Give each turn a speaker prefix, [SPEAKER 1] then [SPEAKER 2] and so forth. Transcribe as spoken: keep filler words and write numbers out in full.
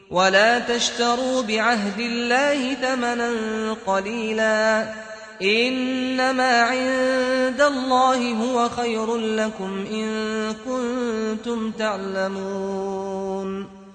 [SPEAKER 1] ولا تشتروا بعهد الله ثمنا قليلا، إنما عند الله هو خير لكم إن كنتم تعلمون.